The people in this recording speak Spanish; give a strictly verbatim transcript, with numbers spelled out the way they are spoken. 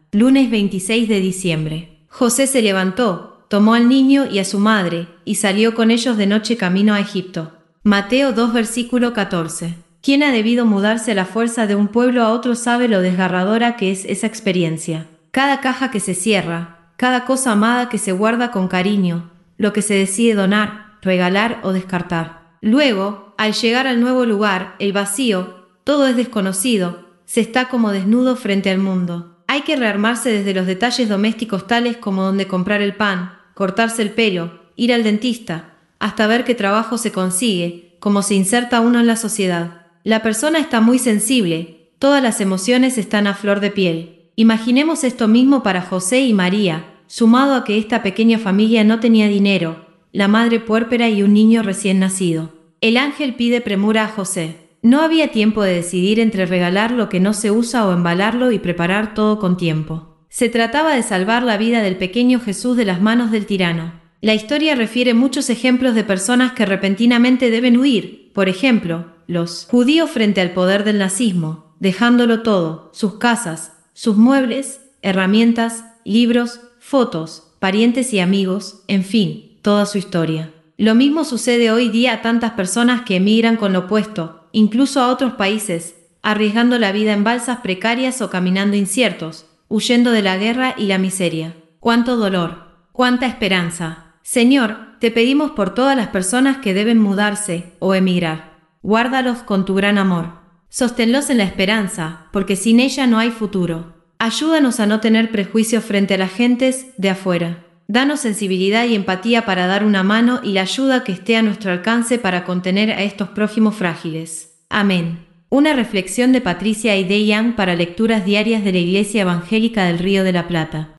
Lunes veintiséis de diciembre. José se levantó, tomó al niño y a su madre, y salió con ellos de noche camino a Egipto. Mateo dos versículo catorce. ¿Quién ha debido mudarse a la fuerza de un pueblo a otro sabe lo desgarradora que es esa experiencia? Cada caja que se cierra, cada cosa amada que se guarda con cariño, lo que se decide donar, regalar o descartar. Luego, al llegar al nuevo lugar, el vacío, todo es desconocido, se está como desnudo frente al mundo. Hay que rearmarse desde los detalles domésticos tales como dónde comprar el pan, cortarse el pelo, ir al dentista, hasta ver qué trabajo se consigue, cómo se inserta uno en la sociedad. La persona está muy sensible, todas las emociones están a flor de piel. Imaginemos esto mismo para José y María, sumado a que esta pequeña familia no tenía dinero, la madre puérpera y un niño recién nacido. El ángel pide premura a José. No había tiempo de decidir entre regalar lo que no se usa o embalarlo y preparar todo con tiempo. Se trataba de salvar la vida del pequeño Jesús de las manos del tirano. La historia refiere muchos ejemplos de personas que repentinamente deben huir, por ejemplo, los judíos frente al poder del nazismo, dejándolo todo, sus casas, sus muebles, herramientas, libros, fotos, parientes y amigos, en fin, toda su historia. Lo mismo sucede hoy día a tantas personas que emigran con lo opuesto, incluso a otros países, arriesgando la vida en balsas precarias o caminando inciertos, huyendo de la guerra y la miseria. ¡Cuánto dolor! ¡Cuánta esperanza! Señor, te pedimos por todas las personas que deben mudarse o emigrar. Guárdalos con tu gran amor. Sosténlos en la esperanza, porque sin ella no hay futuro. Ayúdanos a no tener prejuicios frente a las gentes de afuera. Danos sensibilidad y empatía para dar una mano y la ayuda que esté a nuestro alcance para contener a estos prójimos frágiles. Amén. Una reflexión de Patricia y Young para lecturas diarias de la Iglesia Evangélica del Río de la Plata.